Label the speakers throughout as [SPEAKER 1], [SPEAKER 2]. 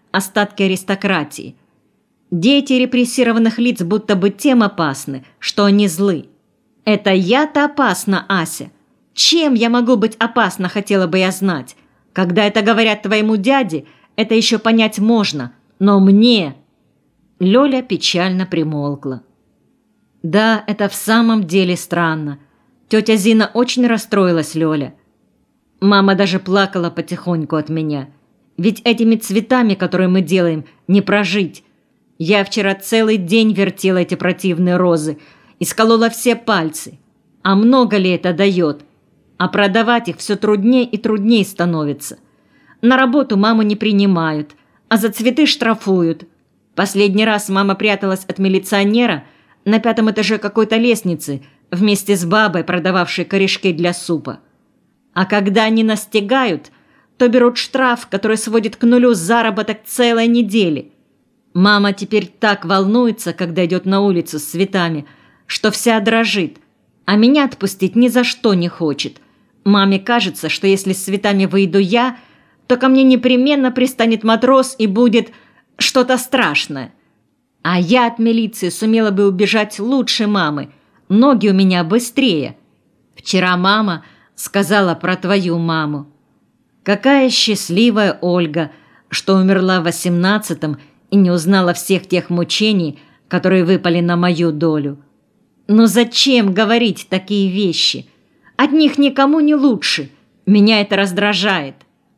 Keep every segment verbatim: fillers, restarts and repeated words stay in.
[SPEAKER 1] остатки аристократии. Дети репрессированных лиц будто бы тем опасны, что они злы. Это я-то опасна, Ася. Чем я могу быть опасна, хотела бы я знать. Когда это говорят твоему дяде, это еще понять можно. Но мне... Лёля печально примолкла. Да, это в самом деле странно. Тетя Зина очень расстроилась, Лёля. Мама даже плакала потихоньку от меня. Ведь этими цветами, которые мы делаем, не прожить. Я вчера целый день вертела эти противные розы и сколола все пальцы. А много ли это дает? А продавать их все труднее и труднее становится. На работу маму не принимают, а за цветы штрафуют. Последний раз мама пряталась от милиционера на пятом этаже какой-то лестницы вместе с бабой, продававшей корешки для супа. А когда они настигают, то берут штраф, который сводит к нулю заработок целой недели. Мама теперь так волнуется, когда идет на улицу с цветами, что вся дрожит, а меня отпустить ни за что не хочет. Маме кажется, что если с цветами выйду я, то ко мне непременно пристанет матрос и будет что-то страшное. А я от милиции сумела бы убежать лучше мамы. Ноги у меня быстрее. Вчера мама сказала про твою маму. Какая счастливая Ольга, что умерла в восемнадцатом и не узнала всех тех мучений, которые выпали на мою долю. Но зачем говорить такие вещи? От них никому не лучше. Меня это раздражает.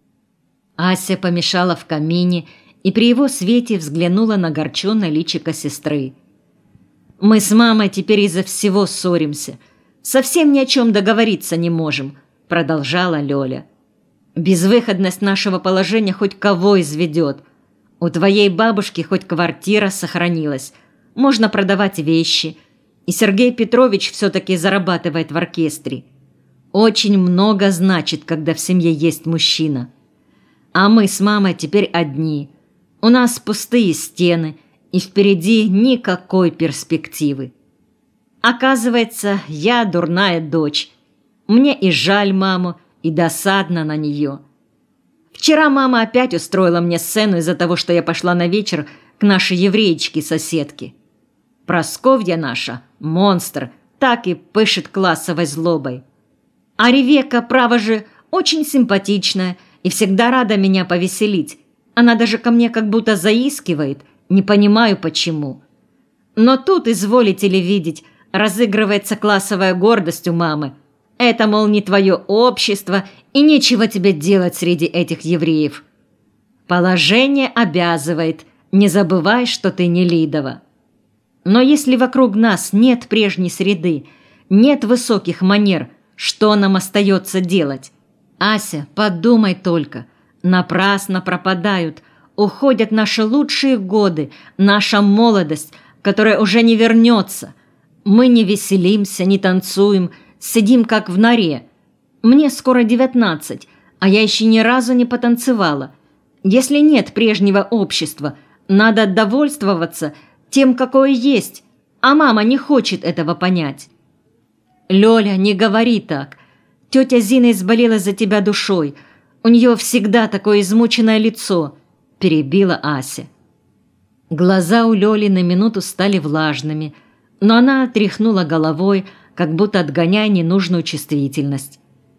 [SPEAKER 1] Ася помешала в камине и при его свете взглянула на огорченное личико сестры. «Мы с мамой теперь из-за всего ссоримся. Совсем ни о чем договориться не можем», — продолжала Лёля. «Безвыходность нашего положения хоть кого изведет. У твоей бабушки хоть квартира сохранилась. Можно продавать вещи. И Сергей Петрович все-таки зарабатывает в оркестре. Очень много значит, когда в семье есть мужчина. А мы с мамой теперь одни. У нас пустые стены, и впереди никакой перспективы. Оказывается, я дурная дочь. Мне и жаль маму, и досадно на нее. Вчера мама опять устроила мне сцену из-за того, что я пошла на вечер к нашей евреечке-соседке. Просковья наша, монстр, так и пышет классовой злобой. А Ревека, право же, очень симпатичная и всегда рада меня повеселить. Она даже ко мне как будто заискивает, не понимаю почему. Но тут, изволите ли видеть, разыгрывается классовая гордость у мамы. Это, мол, не твое общество, и нечего тебе делать среди этих евреев. Положение обязывает, не забывай, что ты не Лидова. Но если вокруг нас нет прежней среды, нет высоких манер, что нам остается делать? Ася, подумай только, напрасно пропадают, уходят наши лучшие годы, наша молодость, которая уже не вернется. Мы не веселимся, не танцуем, сидим как в норе. Мне скоро девятнадцать, а я еще ни разу не потанцевала. Если нет прежнего общества, надо довольствоваться тем, какое есть, а мама не хочет этого понять. Лёля, не говори так. Тетя Зина изболела за тебя душой. У нее всегда такое измученное лицо, перебила Ася. Глаза у Лёли на минуту стали влажными, но она тряхнула головой, как будто отгоняя ненужную чувствительность.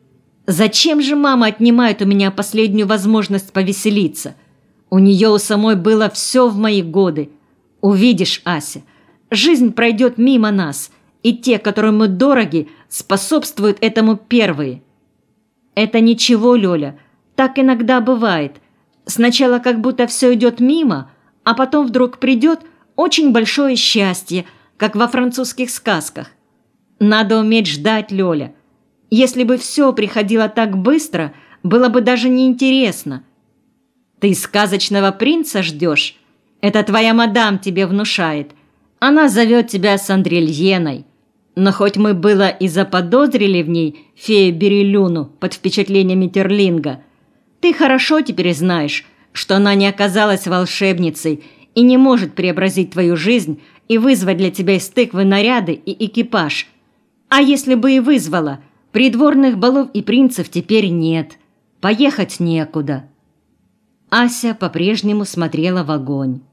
[SPEAKER 1] «Зачем же мама отнимает у меня последнюю возможность повеселиться? У нее у самой было все в мои годы. Увидишь, Ася, жизнь пройдет мимо нас, и те, которым мы дороги, способствуют этому первые». «Это ничего, Лёля, так иногда бывает. Сначала как будто все идет мимо, а потом вдруг придет очень большое счастье, как во французских сказках. Надо уметь ждать, Лёля. Если бы все приходило так быстро, было бы даже неинтересно. Ты сказочного принца ждешь? Это твоя мадам тебе внушает. Она зовет тебя Сандрильеной. Но хоть мы было и заподозрили в ней фею Берилюну под впечатлением Метерлинга, ты хорошо теперь знаешь, что она не оказалась волшебницей и не может преобразить твою жизнь и вызвать для тебя из тыквы наряды и экипаж. А если бы и вызвала, придворных балов и принцев теперь нет. Поехать некуда. Ася по-прежнему смотрела в огонь.